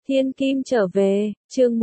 Thiên Kim trở về, chương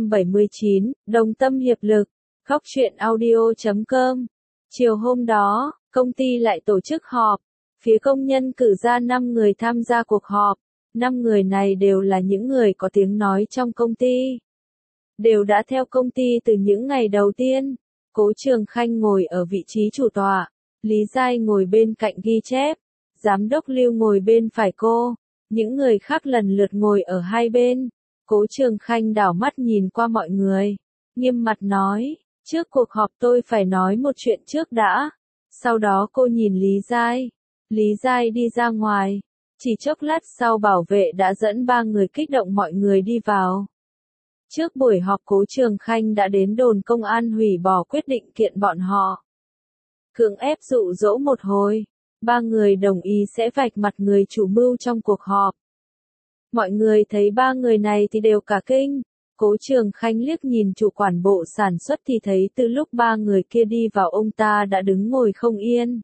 179, đồng tâm hiệp lực, góc truyện audio.com. Chiều hôm đó, công ty lại tổ chức họp. Phía công nhân cử ra 5 người tham gia cuộc họp. 5 người này đều là những người có tiếng nói trong công ty. Đều đã theo công ty từ những ngày đầu tiên. Cố Trường Khanh ngồi ở vị trí chủ tọa. Lý Giai ngồi bên cạnh ghi chép. Giám đốc Lưu ngồi bên phải cô. Những người khác lần lượt ngồi ở hai bên. Cố Trường Khanh đảo mắt nhìn qua mọi người. Nghiêm mặt nói, trước cuộc họp tôi phải nói một chuyện trước đã. Sau đó cô nhìn Lý Giai. Lý Giai đi ra ngoài. Chỉ chốc lát sau bảo vệ đã dẫn 3 người kích động mọi người đi vào. Trước buổi họp Cố Trường Khanh đã đến đồn công an hủy bỏ quyết định kiện bọn họ. Cưỡng ép dụ dỗ một hồi. 3 người đồng ý sẽ vạch mặt người chủ mưu trong cuộc họp. Mọi người thấy 3 người này thì đều cả kinh. Cố Trường Khanh liếc nhìn chủ quản bộ sản xuất thì thấy từ lúc 3 người kia đi vào ông ta đã đứng ngồi không yên.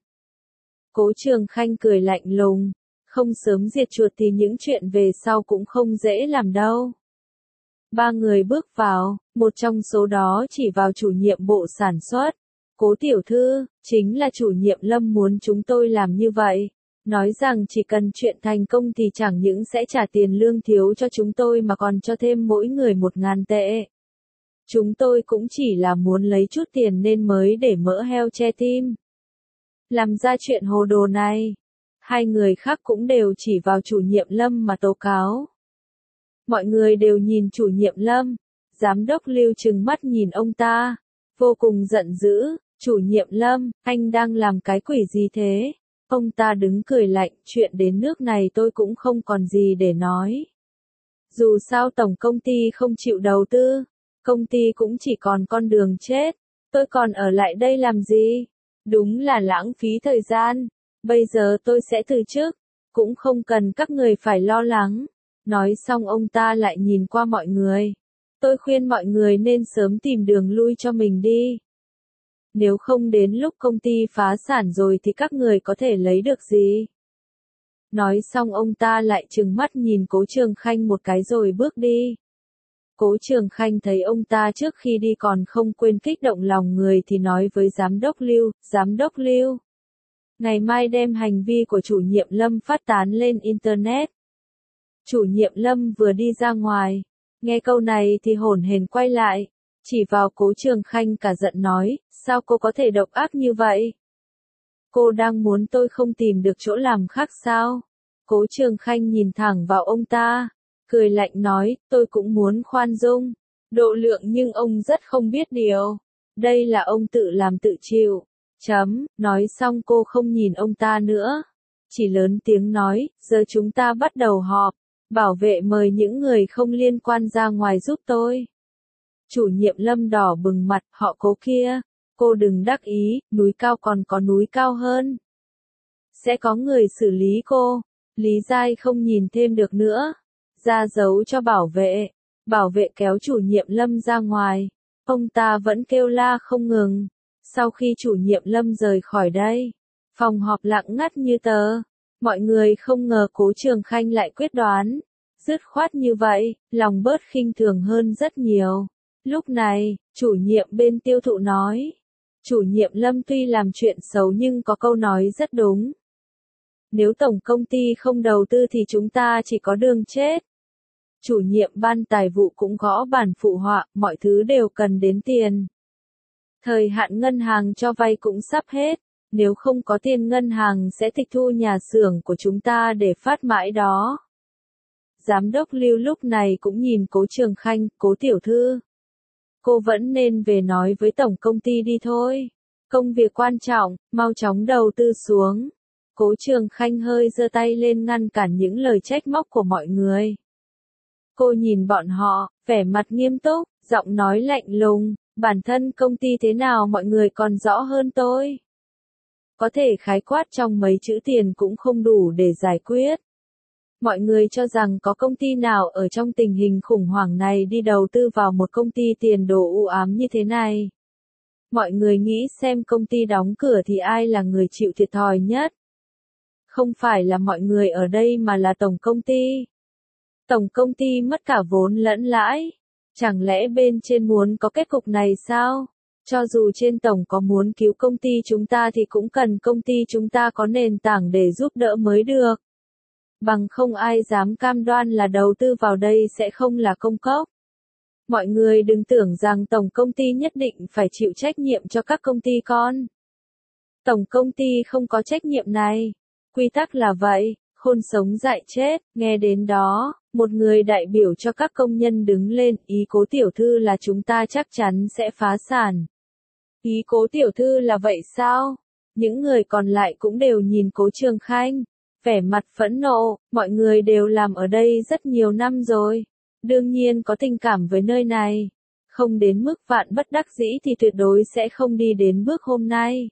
Cố Trường Khanh cười lạnh lùng. Không sớm diệt chuột thì những chuyện về sau cũng không dễ làm đâu. 3 người bước vào, một trong số đó chỉ vào chủ nhiệm bộ sản xuất. Cố tiểu thư, chính là chủ nhiệm Lâm muốn chúng tôi làm như vậy. Nói rằng chỉ cần chuyện thành công thì chẳng những sẽ trả tiền lương thiếu cho chúng tôi mà còn cho thêm mỗi người 1.000 tệ. Chúng tôi cũng chỉ là muốn lấy chút tiền nên mới để mỡ heo che tim. Làm ra chuyện hồ đồ này. 2 người khác cũng đều chỉ vào chủ nhiệm Lâm mà tố cáo. Mọi người đều nhìn chủ nhiệm Lâm. Giám đốc Lưu trừng mắt nhìn ông ta. Vô cùng giận dữ. Chủ nhiệm Lâm, anh đang làm cái quỷ gì thế? Ông ta đứng cười lạnh, chuyện đến nước này tôi cũng không còn gì để nói. Dù sao tổng công ty không chịu đầu tư, công ty cũng chỉ còn con đường chết. Tôi còn ở lại đây làm gì? Đúng là lãng phí thời gian. Bây giờ tôi sẽ từ chức, cũng không cần các người phải lo lắng. Nói xong ông ta lại nhìn qua mọi người. Tôi khuyên mọi người nên sớm tìm đường lui cho mình đi. Nếu không đến lúc công ty phá sản rồi thì các người có thể lấy được gì? Nói xong ông ta lại trừng mắt nhìn Cố Trường Khanh một cái rồi bước đi. Cố Trường Khanh thấy ông ta trước khi đi còn không quên kích động lòng người thì nói với Giám đốc Lưu. Ngày mai đem hành vi của chủ nhiệm Lâm phát tán lên Internet. Chủ nhiệm Lâm vừa đi ra ngoài. Nghe câu này thì hổn hển quay lại. Chỉ vào Cố Trường Khanh cả giận nói, sao cô có thể độc ác như vậy? Cô đang muốn tôi không tìm được chỗ làm khác sao? Cố Trường Khanh nhìn thẳng vào ông ta, cười lạnh nói, tôi cũng muốn khoan dung, độ lượng nhưng ông rất không biết điều. Đây là ông tự làm tự chịu. Nói xong cô không nhìn ông ta nữa. Chỉ lớn tiếng nói, giờ chúng ta bắt đầu họp. Bảo vệ mời những người không liên quan ra ngoài giúp tôi. Chủ nhiệm Lâm đỏ bừng mặt, họ Cố kia. Cô đừng đắc ý, núi cao còn có núi cao hơn. Sẽ có người xử lý cô. Lý Giai không nhìn thêm được nữa. Ra dấu cho bảo vệ. Bảo vệ kéo chủ nhiệm Lâm ra ngoài. Ông ta vẫn kêu la không ngừng. Sau khi chủ nhiệm Lâm rời khỏi đây, phòng họp lặng ngắt như tờ. Mọi người không ngờ Cố Trường Khanh lại quyết đoán. Dứt khoát như vậy, lòng bớt khinh thường hơn rất nhiều. Lúc này, chủ nhiệm bên tiêu thụ nói. Chủ nhiệm Lâm tuy làm chuyện xấu nhưng có câu nói rất đúng. Nếu tổng công ty không đầu tư thì chúng ta chỉ có đường chết. Chủ nhiệm ban tài vụ cũng gõ bàn phụ họa, mọi thứ đều cần đến tiền. Thời hạn ngân hàng cho vay cũng sắp hết. Nếu không có tiền ngân hàng sẽ tịch thu nhà xưởng của chúng ta để phát mãi đó. Giám đốc Lưu lúc này cũng nhìn Cố Trường Khanh, Cố tiểu thư. Cô vẫn nên về nói với tổng công ty đi thôi. Công việc quan trọng, mau chóng đầu tư xuống. Cố Trường Khanh hơi giơ tay lên ngăn cản những lời trách móc của mọi người. Cô nhìn bọn họ, vẻ mặt nghiêm túc, giọng nói lạnh lùng. Bản thân công ty thế nào mọi người còn rõ hơn tôi. Có thể khái quát trong mấy chữ tiền cũng không đủ để giải quyết. Mọi người cho rằng có công ty nào ở trong tình hình khủng hoảng này đi đầu tư vào một công ty tiền đồ u ám như thế này. Mọi người nghĩ xem công ty đóng cửa thì ai là người chịu thiệt thòi nhất? Không phải là mọi người ở đây mà là tổng công ty. Tổng công ty mất cả vốn lẫn lãi. Chẳng lẽ bên trên muốn có kết cục này sao? Cho dù trên tổng có muốn cứu công ty chúng ta thì cũng cần công ty chúng ta có nền tảng để giúp đỡ mới được. Bằng không ai dám cam đoan là đầu tư vào đây sẽ không là công cốc. Mọi người đừng tưởng rằng tổng công ty nhất định phải chịu trách nhiệm cho các công ty con. Tổng công ty không có trách nhiệm này. Quy tắc là vậy, khôn sống dại chết. Nghe đến đó, một người đại biểu cho các công nhân đứng lên, ý Cố tiểu thư là chúng ta chắc chắn sẽ phá sản. Ý Cố tiểu thư là vậy sao? Những người còn lại cũng đều nhìn Cố Trường Khanh, vẻ mặt phẫn nộ, mọi người đều làm ở đây rất nhiều năm rồi, đương nhiên có tình cảm với nơi này, không đến mức vạn bất đắc dĩ thì tuyệt đối sẽ không đi đến bước hôm nay.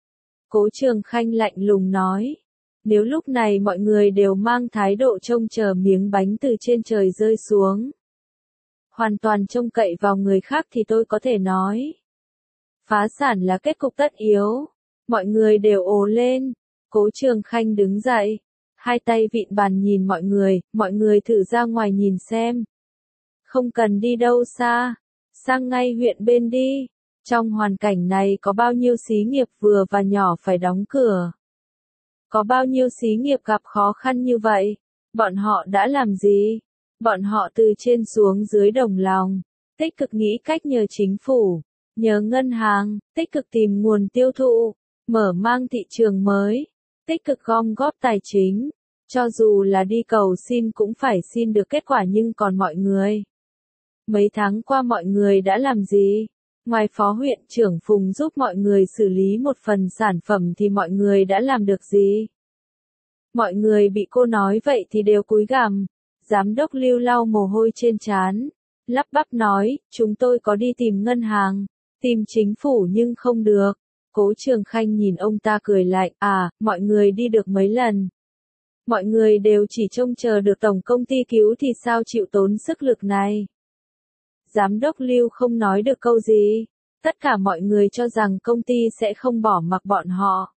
Cố Trường Khanh lạnh lùng nói, nếu lúc này mọi người đều mang thái độ trông chờ miếng bánh từ trên trời rơi xuống, hoàn toàn trông cậy vào người khác thì tôi có thể nói, phá sản là kết cục tất yếu. Mọi người đều ồ lên. Cố Trường Khanh đứng dậy, hai tay vịn bàn nhìn mọi người thử ra ngoài nhìn xem. Không cần đi đâu xa, sang ngay huyện bên đi. Trong hoàn cảnh này có bao nhiêu xí nghiệp vừa và nhỏ phải đóng cửa? Có bao nhiêu xí nghiệp gặp khó khăn như vậy? Bọn họ đã làm gì? Bọn họ từ trên xuống dưới đồng lòng, tích cực nghĩ cách nhờ chính phủ, nhờ ngân hàng, tích cực tìm nguồn tiêu thụ, mở mang thị trường mới, tích cực gom góp tài chính. Cho dù là đi cầu xin cũng phải xin được kết quả, nhưng còn mọi người. Mấy tháng qua mọi người đã làm gì? Ngoài phó huyện trưởng Phùng giúp mọi người xử lý một phần sản phẩm thì mọi người đã làm được gì? Mọi người bị cô nói vậy thì đều cúi gằm. Giám đốc Lưu lau mồ hôi trên trán, lắp bắp nói, chúng tôi có đi tìm ngân hàng, tìm chính phủ nhưng không được. Cố Trường Khanh nhìn ông ta cười lạnh, mọi người đi được mấy lần. Mọi người đều chỉ trông chờ được tổng công ty cứu thì sao chịu tốn sức lực này. Giám đốc Lưu không nói được câu gì. Tất cả mọi người cho rằng công ty sẽ không bỏ mặc bọn họ.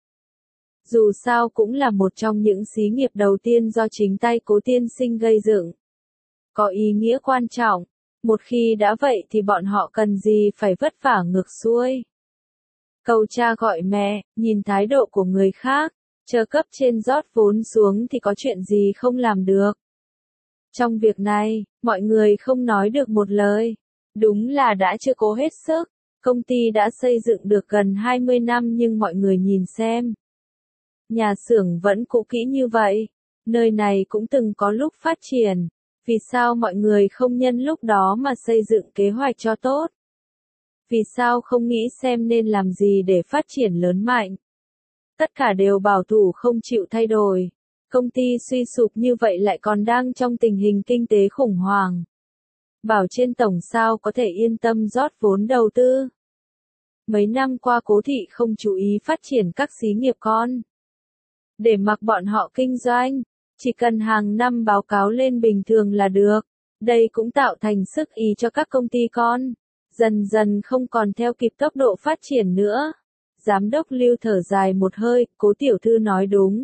Dù sao cũng là một trong những xí nghiệp đầu tiên do chính tay Cố tiên sinh gây dựng. Có ý nghĩa quan trọng. Một khi đã vậy thì bọn họ cần gì phải vất vả ngược xuôi. Câu cha gọi mẹ, nhìn thái độ của người khác, chờ cấp trên rót vốn xuống thì có chuyện gì không làm được. Trong việc này, mọi người không nói được một lời. Đúng là đã chưa cố hết sức. Công ty đã xây dựng được gần 20 năm nhưng mọi người nhìn xem. Nhà xưởng vẫn cũ kỹ như vậy. Nơi này cũng từng có lúc phát triển. Vì sao mọi người không nhân lúc đó mà xây dựng kế hoạch cho tốt? Vì sao không nghĩ xem nên làm gì để phát triển lớn mạnh? Tất cả đều bảo thủ không chịu thay đổi. Công ty suy sụp như vậy lại còn đang trong tình hình kinh tế khủng hoảng. Bảo trên tổng sao có thể yên tâm rót vốn đầu tư. Mấy năm qua Cố thị không chú ý phát triển các xí nghiệp con. Để mặc bọn họ kinh doanh, chỉ cần hàng năm báo cáo lên bình thường là được. Đây cũng tạo thành sức ý cho các công ty con. Dần dần không còn theo kịp tốc độ phát triển nữa. Giám đốc Lưu thở dài một hơi, Cố tiểu thư nói đúng.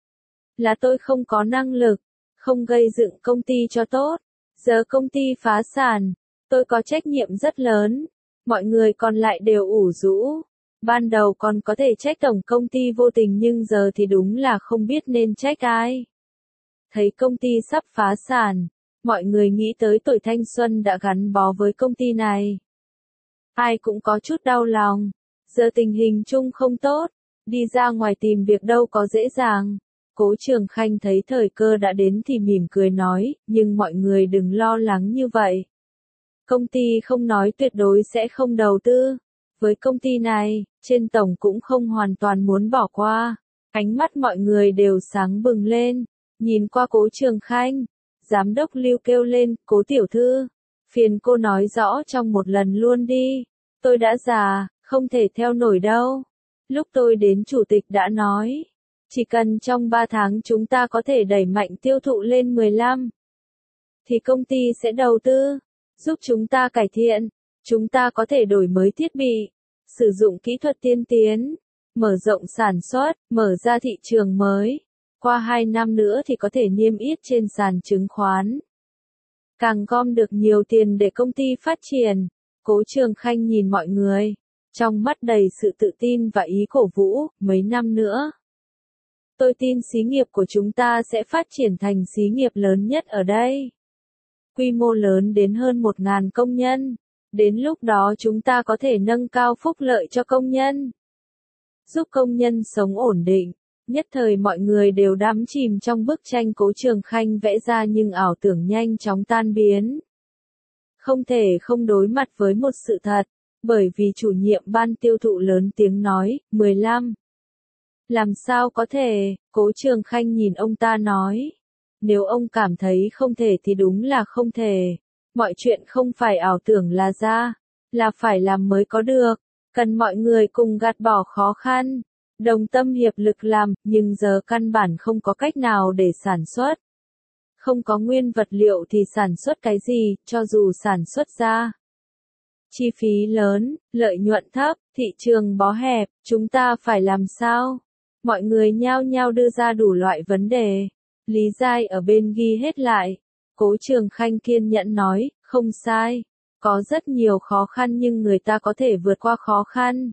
Là tôi không có năng lực, không gây dựng công ty cho tốt. Giờ công ty phá sản, tôi có trách nhiệm rất lớn. Mọi người còn lại đều ủ rũ. Ban đầu còn có thể trách tổng công ty vô tình nhưng giờ thì đúng là không biết nên trách ai. Thấy công ty sắp phá sản, mọi người nghĩ tới tuổi thanh xuân đã gắn bó với công ty này. Ai cũng có chút đau lòng. Giờ tình hình chung không tốt, đi ra ngoài tìm việc đâu có dễ dàng. Cố Trường Khanh thấy thời cơ đã đến thì mỉm cười nói, nhưng mọi người đừng lo lắng như vậy. Công ty không nói tuyệt đối sẽ không đầu tư. Với công ty này, trên tổng cũng không hoàn toàn muốn bỏ qua. Ánh mắt mọi người đều sáng bừng lên, nhìn qua Cố Trường Khanh. Giám đốc Lưu kêu lên, Cố tiểu thư, phiền cô nói rõ trong một lần luôn đi. Tôi đã già, không thể theo nổi đâu. Lúc tôi đến chủ tịch đã nói, chỉ cần trong 3 tháng chúng ta có thể đẩy mạnh tiêu thụ lên 15, thì công ty sẽ đầu tư, giúp chúng ta cải thiện. Chúng ta có thể đổi mới thiết bị, sử dụng kỹ thuật tiên tiến, mở rộng sản xuất, mở ra thị trường mới. Qua 2 năm nữa thì có thể niêm yết trên sàn chứng khoán. càng gom được nhiều tiền để công ty phát triển. Cố Trường Khanh nhìn mọi người, trong mắt đầy sự tự tin và ý cổ vũ, mấy năm nữa. Tôi tin xí nghiệp của chúng ta sẽ phát triển thành xí nghiệp lớn nhất ở đây. Quy mô lớn đến hơn 1.000 công nhân. Đến lúc đó chúng ta có thể nâng cao phúc lợi cho công nhân, giúp công nhân sống ổn định. Nhất thời mọi người đều đắm chìm trong bức tranh Cố Trường Khanh vẽ ra nhưng ảo tưởng nhanh chóng tan biến. Không thể không đối mặt với một sự thật, bởi vì chủ nhiệm ban tiêu thụ lớn tiếng nói, 15. Làm sao có thể, Cố Trường Khanh nhìn ông ta nói. Nếu ông cảm thấy không thể thì đúng là không thể. Mọi chuyện không phải ảo tưởng là ra, là phải làm mới có được. Cần mọi người cùng gạt bỏ khó khăn, đồng tâm hiệp lực làm, nhưng giờ căn bản không có cách nào để sản xuất. Không có nguyên vật liệu thì sản xuất cái gì, cho dù sản xuất ra. Chi phí lớn, lợi nhuận thấp, thị trường bó hẹp, chúng ta phải làm sao? Mọi người nhao nhao đưa ra đủ loại vấn đề. Lý Giai ở bên ghi hết lại. Cố Trường Khanh kiên nhẫn nói, không sai. Có rất nhiều khó khăn nhưng người ta có thể vượt qua khó khăn.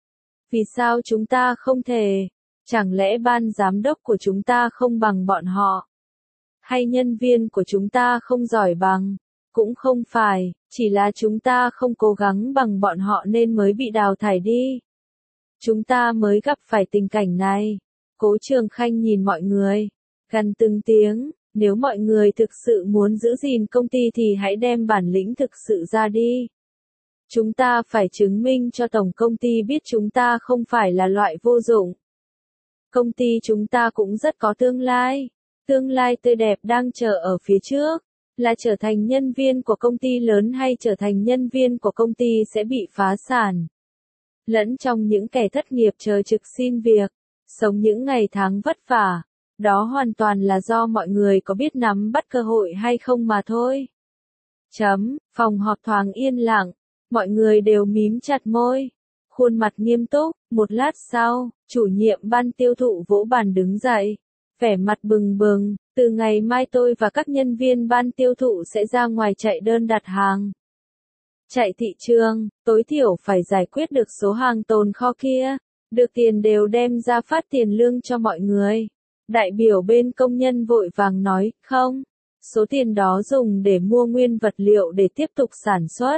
Vì sao chúng ta không thể? Chẳng lẽ ban giám đốc của chúng ta không bằng bọn họ? Hay nhân viên của chúng ta không giỏi bằng? Cũng không phải, chỉ là chúng ta không cố gắng bằng bọn họ nên mới bị đào thải đi. Chúng ta mới gặp phải tình cảnh này. Cố Trường Khanh nhìn mọi người, gần từng tiếng, nếu mọi người thực sự muốn giữ gìn công ty thì hãy đem bản lĩnh thực sự ra đi. Chúng ta phải chứng minh cho tổng công ty biết chúng ta không phải là loại vô dụng. Công ty chúng ta cũng rất có tương lai tươi đẹp đang chờ ở phía trước, là trở thành nhân viên của công ty lớn hay trở thành nhân viên của công ty sẽ bị phá sản. Lẫn trong những kẻ thất nghiệp chờ trực xin việc, sống những ngày tháng vất vả, đó hoàn toàn là do mọi người có biết nắm bắt cơ hội hay không mà thôi. Phòng họp thoáng yên lặng, mọi người đều mím chặt môi, khuôn mặt nghiêm túc. Một lát sau, chủ nhiệm ban tiêu thụ vỗ bàn đứng dậy, vẻ mặt bừng bừng, từ ngày mai tôi và các nhân viên ban tiêu thụ sẽ ra ngoài chạy đơn đặt hàng. Chạy thị trường, tối thiểu phải giải quyết được số hàng tồn kho kia, được tiền đều đem ra phát tiền lương cho mọi người. Đại biểu bên công nhân vội vàng nói, không, số tiền đó dùng để mua nguyên vật liệu để tiếp tục sản xuất.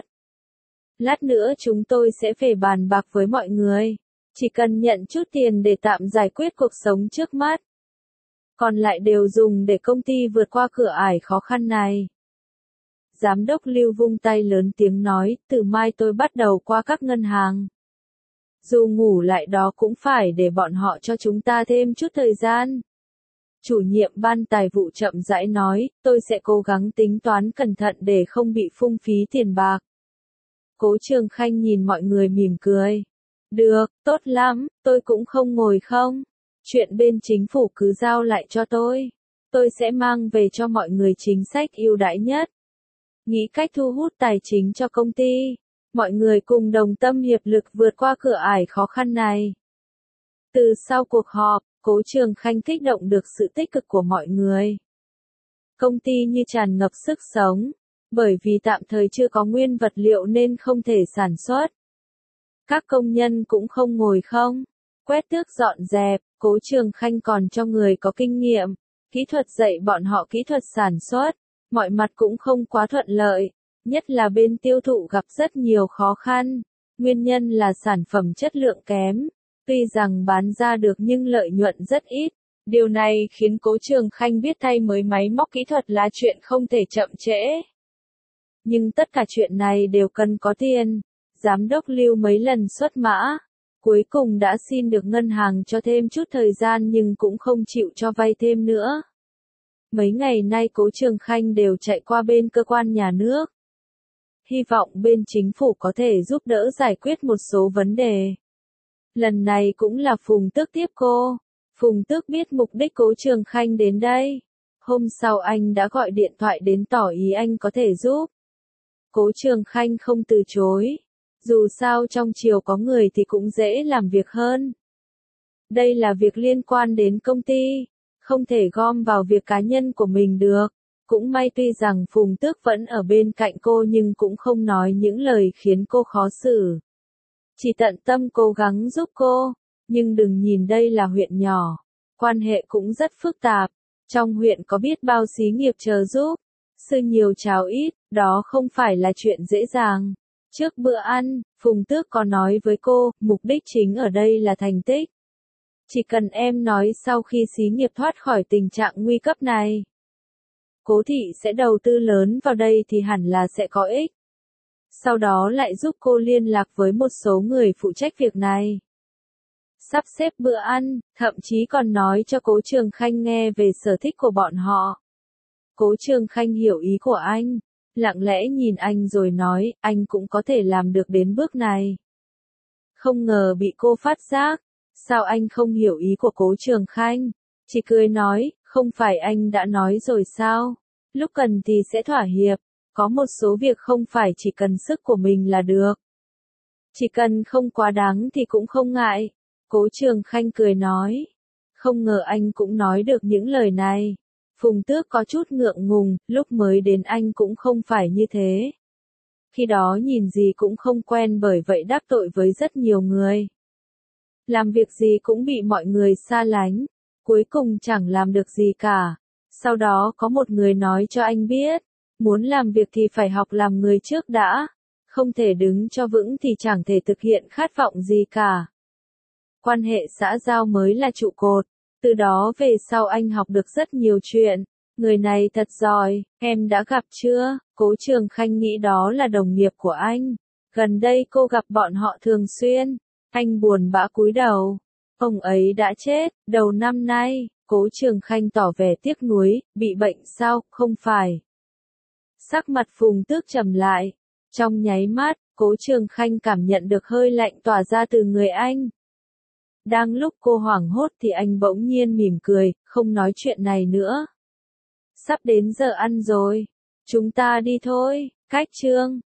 Lát nữa chúng tôi sẽ về bàn bạc với mọi người, chỉ cần nhận chút tiền để tạm giải quyết cuộc sống trước mắt. Còn lại đều dùng để công ty vượt qua cửa ải khó khăn này. Giám đốc Lưu vung tay lớn tiếng nói, từ mai tôi bắt đầu qua các ngân hàng. Dù ngủ lại đó cũng phải để bọn họ cho chúng ta thêm chút thời gian. Chủ nhiệm ban tài vụ chậm rãi nói, tôi sẽ cố gắng tính toán cẩn thận để không bị phung phí tiền bạc. Cố Trường Khanh nhìn mọi người mỉm cười. Được, tốt lắm, tôi cũng không ngồi không. Chuyện bên chính phủ cứ giao lại cho tôi. Tôi sẽ mang về cho mọi người chính sách ưu đãi nhất. Nghĩ cách thu hút tài chính cho công ty. Mọi người cùng đồng tâm hiệp lực vượt qua cửa ải khó khăn này. Từ sau cuộc họp, Cố Trường Khanh kích động được sự tích cực của mọi người. Công ty như tràn ngập sức sống, bởi vì tạm thời chưa có nguyên vật liệu nên không thể sản xuất. Các công nhân cũng không ngồi không, quét tước dọn dẹp, Cố Trường Khanh còn cho người có kinh nghiệm, kỹ thuật dạy bọn họ kỹ thuật sản xuất, mọi mặt cũng không quá thuận lợi, nhất là bên tiêu thụ gặp rất nhiều khó khăn, nguyên nhân là sản phẩm chất lượng kém. Tuy rằng bán ra được nhưng lợi nhuận rất ít. Điều này khiến Cố Trường Khanh biết thay mới máy móc kỹ thuật là chuyện không thể chậm trễ. Nhưng tất cả chuyện này đều cần có tiền. Giám đốc Lưu mấy lần xuất mã, cuối cùng đã xin được ngân hàng cho thêm chút thời gian nhưng cũng không chịu cho vay thêm nữa. Mấy ngày nay Cố Trường Khanh đều chạy qua bên cơ quan nhà nước. Hy vọng bên chính phủ có thể giúp đỡ giải quyết một số vấn đề. Lần này cũng là Phùng Tước tiếp cô. Phùng Tước biết mục đích Cố Trường Khanh đến đây. Hôm sau anh đã gọi điện thoại đến tỏ ý anh có thể giúp. Cố Trường Khanh không từ chối. Dù sao trong chiều có người thì cũng dễ làm việc hơn. Đây là việc liên quan đến công ty, không thể gom vào việc cá nhân của mình được. Cũng may tuy rằng Phùng Tước vẫn ở bên cạnh cô nhưng cũng không nói những lời khiến cô khó xử. Chỉ tận tâm cố gắng giúp cô, nhưng đừng nhìn đây là huyện nhỏ, quan hệ cũng rất phức tạp. Trong huyện có biết bao xí nghiệp chờ giúp, sư nhiều cháo ít, đó không phải là chuyện dễ dàng. Trước bữa ăn, Phùng Tước có nói với cô, mục đích chính ở đây là thành tích. Chỉ cần em nói sau khi xí nghiệp thoát khỏi tình trạng nguy cấp này, Cố thị sẽ đầu tư lớn vào đây thì hẳn là sẽ có ích. Sau đó lại giúp cô liên lạc với một số người phụ trách việc này. Sắp xếp bữa ăn, thậm chí còn nói cho Cố Trường Khanh nghe về sở thích của bọn họ. Cố Trường Khanh hiểu ý của anh, lặng lẽ nhìn anh rồi nói, anh cũng có thể làm được đến bước này. Không ngờ bị cô phát giác, sao anh không hiểu ý của Cố Trường Khanh? Chỉ cười nói, không phải anh đã nói rồi sao? Lúc cần thì sẽ thỏa hiệp, có một số việc không phải chỉ cần sức của mình là được. Chỉ cần không quá đáng thì cũng không ngại. Cố Trường Khanh cười nói. Không ngờ anh cũng nói được những lời này. Phùng Tước có chút ngượng ngùng, lúc mới đến anh cũng không phải như thế. Khi đó nhìn gì cũng không quen bởi vậy đắc tội với rất nhiều người. Làm việc gì cũng bị mọi người xa lánh, cuối cùng chẳng làm được gì cả. Sau đó có một người nói cho anh biết, muốn làm việc thì phải học làm người trước đã, không thể đứng cho vững thì chẳng thể thực hiện khát vọng gì cả. Quan hệ xã giao mới là trụ cột, từ đó về sau anh học được rất nhiều chuyện. Người này thật giỏi, em đã gặp chưa? Cố Trường Khanh nghĩ đó là đồng nghiệp của anh. Gần đây cô gặp bọn họ thường xuyên. Anh buồn bã cúi đầu. Ông ấy đã chết, đầu năm nay. Cố Trường Khanh tỏ vẻ tiếc nuối, bị bệnh sao, không phải. Sắc mặt Phùng Tước trầm lại. Trong nháy mắt, Cố Trường Khanh cảm nhận được hơi lạnh tỏa ra từ người anh. Đang lúc cô hoảng hốt thì anh bỗng nhiên mỉm cười, không nói chuyện này nữa. Sắp đến giờ ăn rồi. Chúng ta đi thôi, Cách Trương.